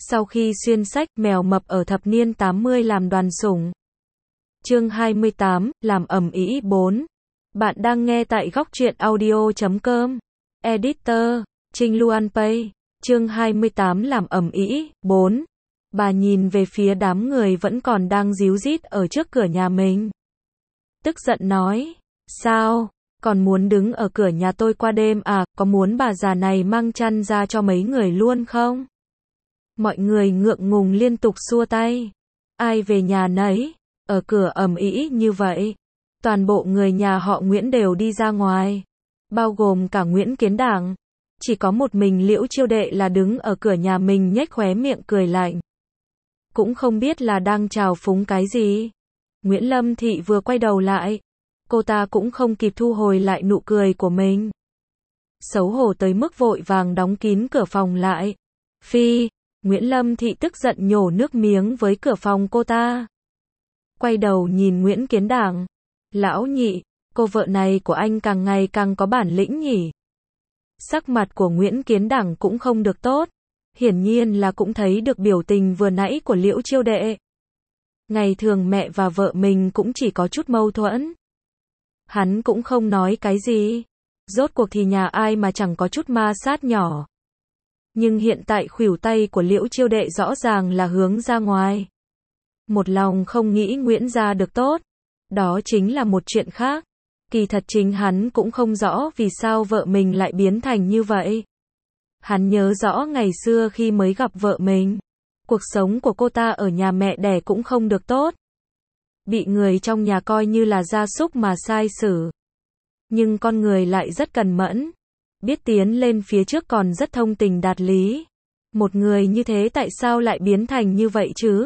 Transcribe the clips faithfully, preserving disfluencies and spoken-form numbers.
Sau khi xuyên sách, mèo mập ở thập niên tám mươi làm đoàn sủng. Chương hai mươi tám, làm ầm ĩ bốn. Bạn đang nghe tại góc truyện audio chấm com. Editor, Trinh Luan Pay. Chương hai mươi tám làm ầm ĩ bốn. Bà nhìn về phía đám người vẫn còn đang ríu rít ở trước cửa nhà mình. Tức giận nói, sao, còn muốn đứng ở cửa nhà tôi qua đêm à, có muốn bà già này mang chăn ra cho mấy người luôn không? Mọi người ngượng ngùng liên tục xua tay. Ai về nhà nấy, ở cửa ầm ĩ như vậy. Toàn bộ người nhà họ Nguyễn đều đi ra ngoài, bao gồm cả Nguyễn Kiến Đảng. Chỉ có một mình Liễu Chiêu Đệ là đứng ở cửa nhà mình nhếch khóe miệng cười lạnh. Cũng không biết là đang trào phúng cái gì. Nguyễn Lâm Thị vừa quay đầu lại, cô ta cũng không kịp thu hồi lại nụ cười của mình. Xấu hổ tới mức vội vàng đóng kín cửa phòng lại. Phi, Nguyễn Lâm Thị tức giận nhổ nước miếng với cửa phòng cô ta. Quay đầu nhìn Nguyễn Kiến Đảng. Lão nhị, cô vợ này của anh càng ngày càng có bản lĩnh nhỉ. Sắc mặt của Nguyễn Kiến Đảng cũng không được tốt. Hiển nhiên là cũng thấy được biểu tình vừa nãy của Liễu Chiêu Đệ. Ngày thường mẹ và vợ mình cũng chỉ có chút mâu thuẫn. Hắn cũng không nói cái gì. Rốt cuộc thì nhà ai mà chẳng có chút ma sát nhỏ. Nhưng hiện tại khuỷu tay của Liễu Chiêu Đệ rõ ràng là hướng ra ngoài. Một lòng không nghĩ Nguyễn gia được tốt. Đó chính là một chuyện khác. Kỳ thật chính hắn cũng không rõ vì sao vợ mình lại biến thành như vậy. Hắn nhớ rõ ngày xưa khi mới gặp vợ mình. Cuộc sống của cô ta ở nhà mẹ đẻ cũng không được tốt. Bị người trong nhà coi như là gia súc mà sai xử. Nhưng con người lại rất cần mẫn. Biết tiến lên phía trước còn rất thông tình đạt lý. Một người như thế tại sao lại biến thành như vậy chứ?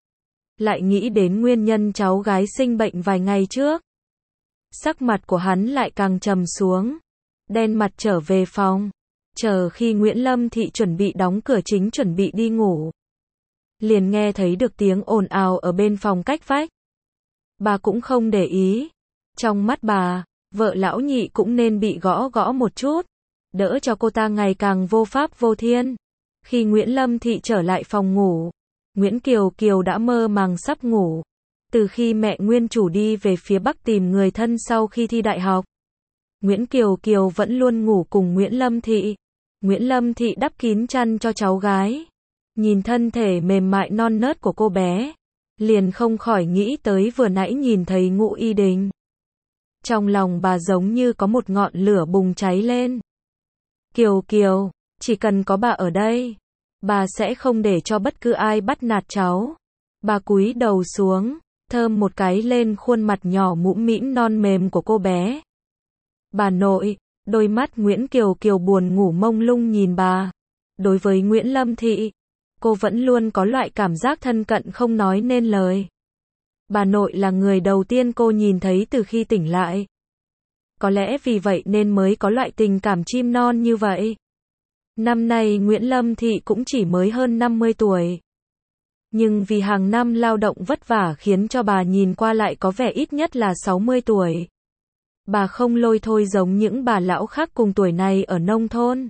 Lại nghĩ đến nguyên nhân cháu gái sinh bệnh vài ngày trước. Sắc mặt của hắn lại càng trầm xuống. Đen mặt trở về phòng. Chờ khi Nguyễn Lâm Thị chuẩn bị đóng cửa chính chuẩn bị đi ngủ. Liền nghe thấy được tiếng ồn ào ở bên phòng cách vách. Bà cũng không để ý. Trong mắt bà, vợ lão nhị cũng nên bị gõ gõ một chút. Đỡ cho cô ta ngày càng vô pháp vô thiên. Khi Nguyễn Lâm Thị trở lại phòng ngủ, Nguyễn Kiều Kiều đã mơ màng sắp ngủ. Từ khi mẹ nguyên chủ đi về phía Bắc tìm người thân sau khi thi đại học, Nguyễn Kiều Kiều vẫn luôn ngủ cùng Nguyễn Lâm Thị. Nguyễn Lâm Thị đắp kín chăn cho cháu gái. Nhìn thân thể mềm mại non nớt của cô bé, liền không khỏi nghĩ tới vừa nãy nhìn thấy Ngũ Y Đình. Trong lòng bà giống như có một ngọn lửa bùng cháy lên. Kiều Kiều, chỉ cần có bà ở đây, bà sẽ không để cho bất cứ ai bắt nạt cháu. Bà cúi đầu xuống, thơm một cái lên khuôn mặt nhỏ mũm mĩm non mềm của cô bé. Bà nội, đôi mắt Nguyễn Kiều Kiều buồn ngủ mông lung nhìn bà. Đối với Nguyễn Lâm Thị, cô vẫn luôn có loại cảm giác thân cận không nói nên lời. Bà nội là người đầu tiên cô nhìn thấy từ khi tỉnh lại. Có lẽ vì vậy nên mới có loại tình cảm chim non như vậy. Năm nay Nguyễn Lâm Thị cũng chỉ mới hơn năm mươi tuổi. Nhưng vì hàng năm lao động vất vả khiến cho bà nhìn qua lại có vẻ ít nhất là sáu mươi tuổi. Bà không lôi thôi giống những bà lão khác cùng tuổi này ở nông thôn.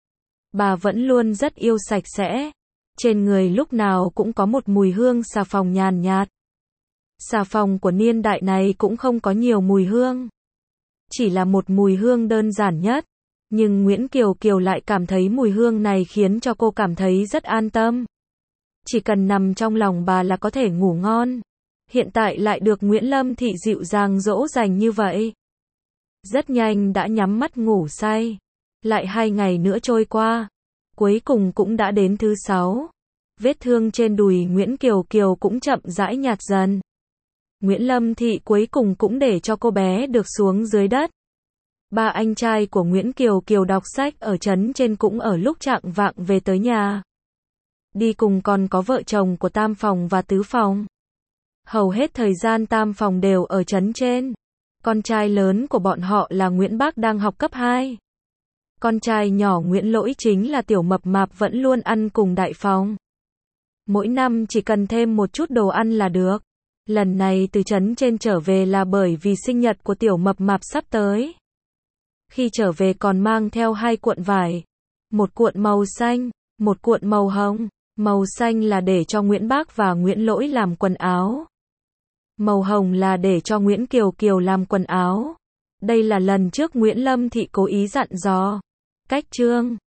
Bà vẫn luôn rất yêu sạch sẽ. Trên người lúc nào cũng có một mùi hương xà phòng nhàn nhạt. Xà phòng của niên đại này cũng không có nhiều mùi hương. Chỉ là một mùi hương đơn giản nhất. Nhưng Nguyễn Kiều Kiều lại cảm thấy mùi hương này khiến cho cô cảm thấy rất an tâm. Chỉ cần nằm trong lòng bà là có thể ngủ ngon. Hiện tại lại được Nguyễn Lâm Thị dịu dàng dỗ dành như vậy. Rất nhanh đã nhắm mắt ngủ say. Lại hai ngày nữa trôi qua. Cuối cùng cũng đã đến thứ sáu. Vết thương trên đùi Nguyễn Kiều Kiều cũng chậm rãi nhạt dần. Nguyễn Lâm Thị cuối cùng cũng để cho cô bé được xuống dưới đất. Ba anh trai của Nguyễn Kiều Kiều đọc sách ở trấn trên cũng ở lúc chạng vạng về tới nhà. Đi cùng còn có vợ chồng của Tam Phòng và Tứ Phòng. Hầu hết thời gian Tam Phòng đều ở trấn trên. Con trai lớn của bọn họ là Nguyễn Bác đang học cấp hai. Con trai nhỏ Nguyễn Lỗi chính là tiểu mập mạp vẫn luôn ăn cùng Đại Phòng. Mỗi năm chỉ cần thêm một chút đồ ăn là được. Lần này từ trấn trên trở về là bởi vì sinh nhật của tiểu mập mạp sắp tới. Khi trở về còn mang theo hai cuộn vải. Một cuộn màu xanh, một cuộn màu hồng. Màu xanh là để cho Nguyễn Bác và Nguyễn Lỗi làm quần áo. Màu hồng là để cho Nguyễn Kiều Kiều làm quần áo. Đây là lần trước Nguyễn Lâm Thị cố ý dặn dò. Cách chương